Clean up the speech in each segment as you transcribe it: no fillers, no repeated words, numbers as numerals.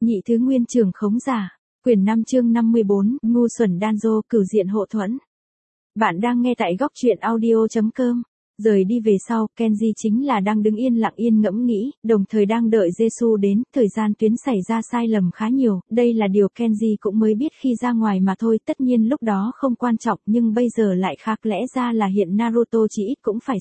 Nhị thứ nguyên trưởng khống giả. Quyển 5 chương 54, ngu xuẩn Danzo, cửu diện hộ thuẫn. Bạn đang nghe tại góc truyện audio.com. Rời đi về sau, Kenji chính là đang đứng yên lặng yên ngẫm nghĩ, đồng thời đang đợi Jesu đến, thời gian tuyến xảy ra sai lầm khá nhiều, đây là điều Kenji cũng mới biết khi ra ngoài mà thôi, tất nhiên lúc đó không quan trọng nhưng bây giờ lại khác, lẽ ra là hiện Naruto chỉ ít cũng phải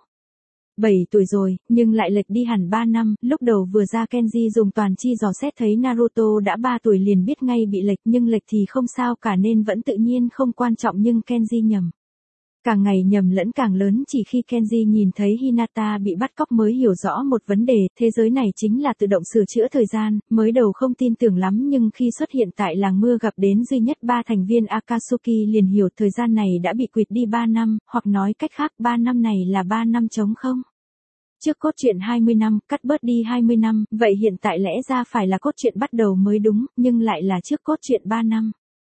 7 tuổi rồi, nhưng lại lệch đi hẳn 3 năm, lúc đầu vừa ra Kenji dùng toàn chi dò xét thấy Naruto đã 3 tuổi liền biết ngay bị lệch, nhưng lệch thì không sao cả nên vẫn tự nhiên không quan trọng, nhưng Kenji nhầm. Càng ngày nhầm lẫn càng lớn, chỉ khi Kenji nhìn thấy Hinata bị bắt cóc mới hiểu rõ một vấn đề, thế giới này chính là tự động sửa chữa thời gian, mới đầu không tin tưởng lắm nhưng khi xuất hiện tại làng mưa gặp đến duy nhất 3 thành viên Akatsuki liền hiểu thời gian này đã bị quỵt đi 3 năm, hoặc nói cách khác 3 năm này là 3 năm trống không. Trước cốt truyện 20 năm, cắt bớt đi 20 năm, vậy hiện tại lẽ ra phải là cốt truyện bắt đầu mới đúng, nhưng lại là trước cốt truyện 3 năm.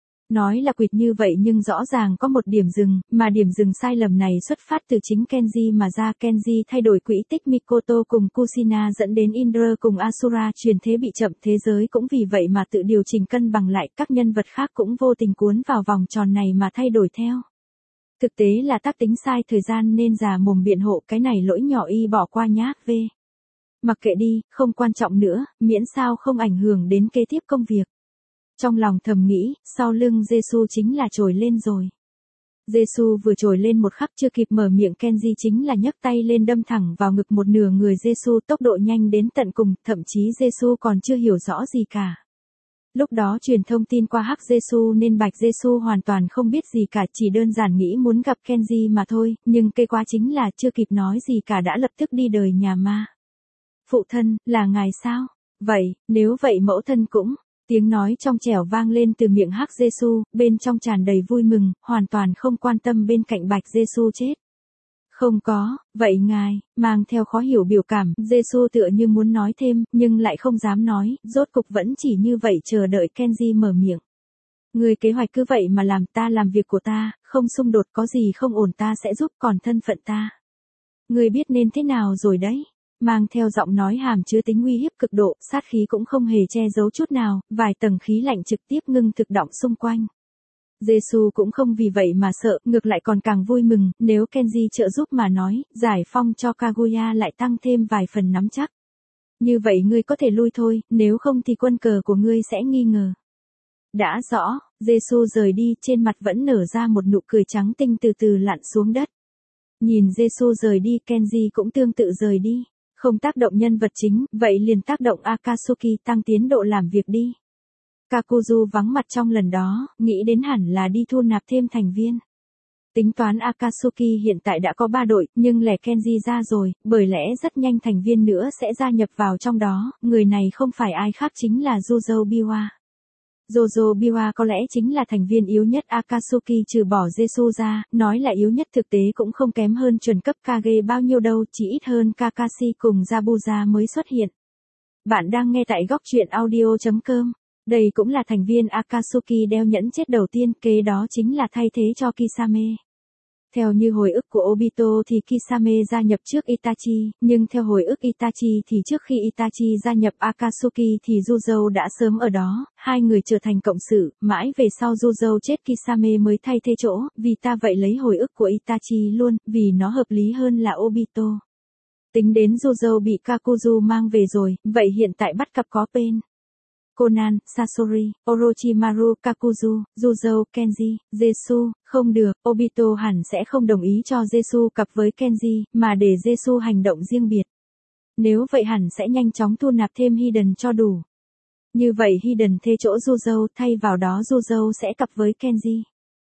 Nói là quỵt như vậy nhưng rõ ràng có một điểm dừng, mà điểm dừng sai lầm này xuất phát từ chính Kenji mà ra. Kenji thay đổi quỹ tích Mikoto cùng Kushina dẫn đến Indra cùng Asura truyền thế bị chậm, thế giới cũng vì vậy mà tự điều chỉnh cân bằng lại, các nhân vật khác cũng vô tình cuốn vào vòng tròn này mà thay đổi theo. Thực tế là tác tính sai thời gian nên già mồm biện hộ, cái này lỗi nhỏ y bỏ qua nhá, mặc kệ đi, không quan trọng nữa, miễn sao không ảnh hưởng đến kế tiếp công việc. Trong lòng thầm nghĩ, sau lưng Jesu chính là trồi lên rồi. Jesu vừa trồi lên một khắc chưa kịp mở miệng Kenji chính là nhấc tay lên đâm thẳng vào ngực một nửa người Jesu, tốc độ nhanh đến tận cùng, thậm chí Jesu còn chưa hiểu rõ gì cả. Lúc đó truyền thông tin qua Hắc Jesu nên Bạch Jesu hoàn toàn không biết gì cả, chỉ đơn giản nghĩ muốn gặp Kenji mà thôi, nhưng cây quá chính là chưa kịp nói gì cả đã lập tức đi đời nhà ma. Phụ thân, là ngài sao? Vậy, nếu vậy mẫu thân cũng... Tiếng nói trong trẻo vang lên từ miệng Hắc Jesu, bên trong tràn đầy vui mừng, hoàn toàn không quan tâm bên cạnh Bạch Jesu chết. Không có, vậy ngài, mang theo khó hiểu biểu cảm, Jesu tựa như muốn nói thêm, nhưng lại không dám nói, rốt cục vẫn chỉ như vậy chờ đợi Kenji mở miệng. Người kế hoạch cứ vậy mà làm, ta làm việc của ta, không xung đột, có gì không ổn ta sẽ giúp, còn thân phận ta. Người biết nên thế nào rồi đấy. Mang theo giọng nói hàm chứa tính uy hiếp cực độ, sát khí cũng không hề che giấu chút nào, vài tầng khí lạnh trực tiếp ngưng thực động xung quanh. Jesu cũng không vì vậy mà sợ, ngược lại còn càng vui mừng, nếu Kenji trợ giúp mà nói, giải phong cho Kaguya lại tăng thêm vài phần nắm chắc. Như vậy ngươi có thể lui thôi, nếu không thì quân cờ của ngươi sẽ nghi ngờ. Đã rõ, Jesu rời đi, trên mặt vẫn nở ra một nụ cười trắng tinh từ từ lặn xuống đất. Nhìn Jesu rời đi, Kenji cũng tương tự rời đi. Không tác động nhân vật chính, vậy liền tác động Akatsuki, tăng tiến độ làm việc đi. Kakuzu vắng mặt trong lần đó, nghĩ đến hẳn là đi thu nạp thêm thành viên. Tính toán Akatsuki hiện tại đã có 3 đội, nhưng lẻ Kenji ra rồi, bởi lẽ rất nhanh thành viên nữa sẽ gia nhập vào trong đó, người này không phải ai khác chính là Jojo Biwa. Jojo Biwa có lẽ chính là thành viên yếu nhất Akatsuki trừ bỏ Jesu ra, nói là yếu nhất thực tế cũng không kém hơn chuẩn cấp Kage bao nhiêu đâu, chỉ ít hơn Kakashi cùng Zabuza mới xuất hiện. Bạn đang nghe tại góc truyện audio.com. Đây cũng là thành viên Akatsuki đeo nhẫn chết đầu tiên, kế đó chính là thay thế cho Kisame. Theo như hồi ức của Obito thì Kisame gia nhập trước Itachi, nhưng theo hồi ức Itachi thì trước khi Itachi gia nhập Akatsuki thì Juzou đã sớm ở đó, hai người trở thành cộng sự, mãi về sau Juzou chết Kisame mới thay thế chỗ, vì ta vậy lấy hồi ức của Itachi luôn, vì nó hợp lý hơn là Obito. Tính đến Juzou bị Kakuzu mang về rồi, vậy hiện tại bắt cặp có Pain, Conan, Sasori, Orochimaru, Kakuzu, Juzou, Kenji, Jesu, không được, Obito hẳn sẽ không đồng ý cho Jesu cặp với Kenji, mà để Jesu hành động riêng biệt. Nếu vậy hẳn sẽ nhanh chóng thu nạp thêm Hiden cho đủ. Như vậy Hiden thế chỗ Juzou, thay vào đó Juzou sẽ cặp với Kenji.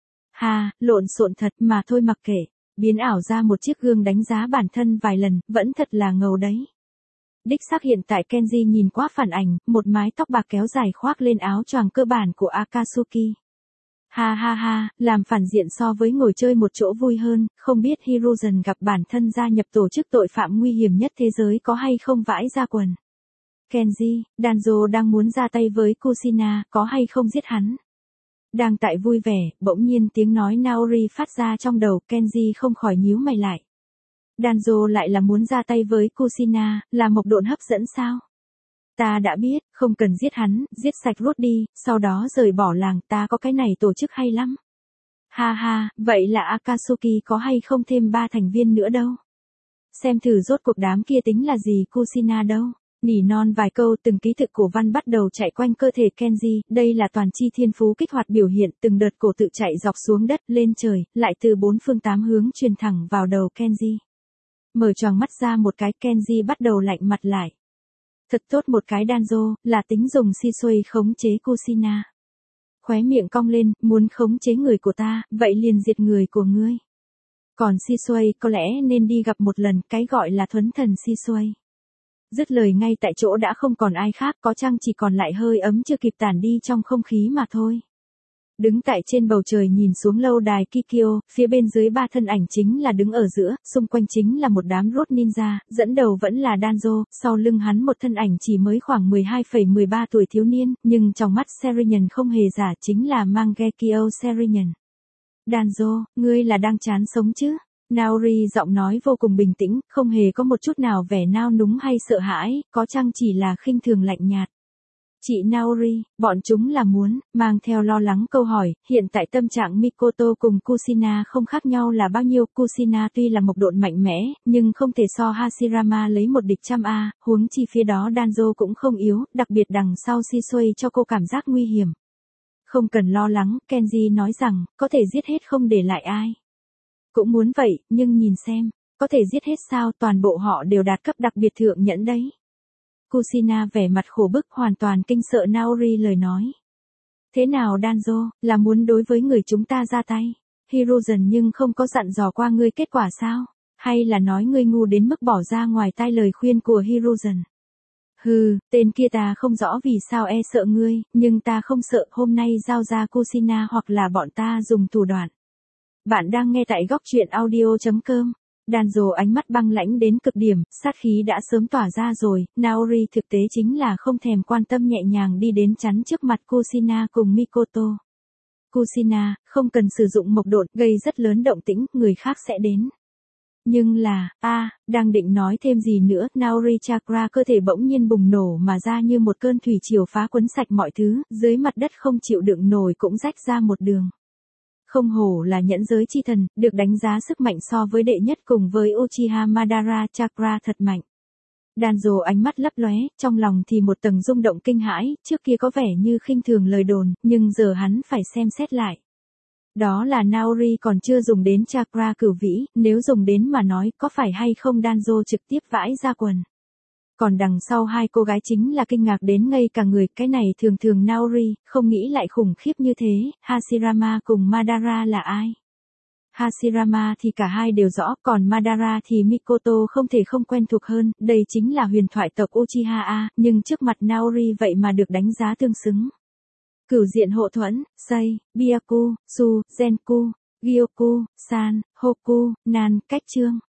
Ha, lộn xộn thật, mà thôi mặc kệ, biến ảo ra một chiếc gương đánh giá bản thân vài lần, vẫn thật là ngầu đấy. Đích xác hiện tại Kenji nhìn qua phản ảnh, một mái tóc bạc kéo dài khoác lên áo choàng cơ bản của Akatsuki. Ha ha ha, làm phản diện so với ngồi chơi một chỗ vui hơn, không biết Hiruzen gặp bản thân gia nhập tổ chức tội phạm nguy hiểm nhất thế giới có hay không vãi ra quần. Kenji, Danzo đang muốn ra tay với Kushina, có hay không giết hắn. Đang tại vui vẻ, bỗng nhiên tiếng nói Naori phát ra trong đầu, Kenji không khỏi nhíu mày lại. Danzo lại là muốn ra tay với Kushina, là một độn hấp dẫn sao? Ta đã biết, không cần giết hắn, giết sạch Ruth đi, sau đó rời bỏ làng, ta có cái này tổ chức hay lắm. Ha ha, vậy là Akatsuki có hay không thêm 3 thành viên nữa đâu. Xem thử rốt cuộc đám kia tính là gì Kushina đâu. Nỉ non vài câu từng ký tự cổ văn bắt đầu chạy quanh cơ thể Kenji, đây là toàn chi thiên phú kích hoạt biểu hiện, từng đợt cổ tự chạy dọc xuống đất, lên trời, lại từ 4 phương 8 hướng truyền thẳng vào đầu Kenji. Mở choàng mắt ra một cái, Kenji bắt đầu lạnh mặt lại. Thật tốt một cái Danzo, là tính dùng Shisui khống chế Kushina. Khóe miệng cong lên, muốn khống chế người của ta, vậy liền diệt người của ngươi. Còn Shisui có lẽ nên đi gặp một lần, cái gọi là thuấn thần Shisui. Dứt lời ngay tại chỗ đã không còn ai khác, có chăng chỉ còn lại hơi ấm chưa kịp tản đi trong không khí mà thôi. Đứng tại trên bầu trời nhìn xuống lâu đài Kikyo, phía bên dưới 3 thân ảnh chính là đứng ở giữa, xung quanh chính là một đám rốt ninja, dẫn đầu vẫn là Danzo, sau lưng hắn một thân ảnh chỉ mới khoảng 12,13 tuổi thiếu niên, nhưng trong mắt Serian không hề giả, chính là Mangekyo Serian. Danzo, ngươi là đang chán sống chứ? Naori giọng nói vô cùng bình tĩnh, không hề có một chút nào vẻ nao núng hay sợ hãi, có chăng chỉ là khinh thường lạnh nhạt. Chị Naori, bọn chúng là muốn, mang theo lo lắng câu hỏi, hiện tại tâm trạng Mikoto cùng Kushina không khác nhau là bao nhiêu, Kushina tuy là một độn mạnh mẽ, nhưng không thể so Hashirama lấy một địch trăm A, huống chi phía đó Danzo cũng không yếu, đặc biệt đằng sau Shisui cho cô cảm giác nguy hiểm. Không cần lo lắng, Kenji nói rằng, có thể giết hết không để lại ai. Cũng muốn vậy, nhưng nhìn xem, có thể giết hết sao, toàn bộ họ đều đạt cấp đặc biệt thượng nhẫn đấy. Kushina vẻ mặt khổ bức hoàn toàn kinh sợ Naori lời nói. Thế nào Danzo, là muốn đối với người chúng ta ra tay? Hiruzen nhưng không có dặn dò qua ngươi kết quả sao? Hay là nói ngươi ngu đến mức bỏ ra ngoài tai lời khuyên của Hiruzen? Hừ, tên kia ta không rõ vì sao e sợ ngươi, nhưng ta không sợ, hôm nay giao ra Kushina hoặc là bọn ta dùng thủ đoạn. Bạn đang nghe tại góc truyện audio.com. Danzo ánh mắt băng lãnh đến cực điểm, sát khí đã sớm tỏa ra rồi, Naori thực tế chính là không thèm quan tâm nhẹ nhàng đi đến chắn trước mặt Kushina cùng Mikoto. Kushina, không cần sử dụng mộc độn, gây rất lớn động tĩnh, người khác sẽ đến. Nhưng là, đang định nói thêm gì nữa, Naori chakra cơ thể bỗng nhiên bùng nổ mà ra như một cơn thủy triều phá quấn sạch mọi thứ, dưới mặt đất không chịu đựng nổi cũng rách ra một đường. Không hổ là nhẫn giới chi thần, được đánh giá sức mạnh so với đệ nhất cùng với Uchiha Madara chakra thật mạnh. Danzo ánh mắt lấp lóe, trong lòng thì một tầng rung động kinh hãi, trước kia có vẻ như khinh thường lời đồn, nhưng giờ hắn phải xem xét lại. Đó là Naori còn chưa dùng đến chakra cửu vĩ, nếu dùng đến mà nói có phải hay không Danzo trực tiếp vãi ra quần. Còn đằng sau hai cô gái chính là kinh ngạc đến ngây cả người, cái này thường thường Naori, không nghĩ lại khủng khiếp như thế, Hashirama cùng Madara là ai? Hashirama thì cả hai đều rõ, còn Madara thì Mikoto không thể không quen thuộc hơn, đây chính là huyền thoại tộc Uchiha, nhưng trước mặt Naori vậy mà được đánh giá tương xứng. Cửu diện hộ thuẫn, Sei, Byaku, Su, Genku, Gyoku, San, Hoku, Nan, cách chương.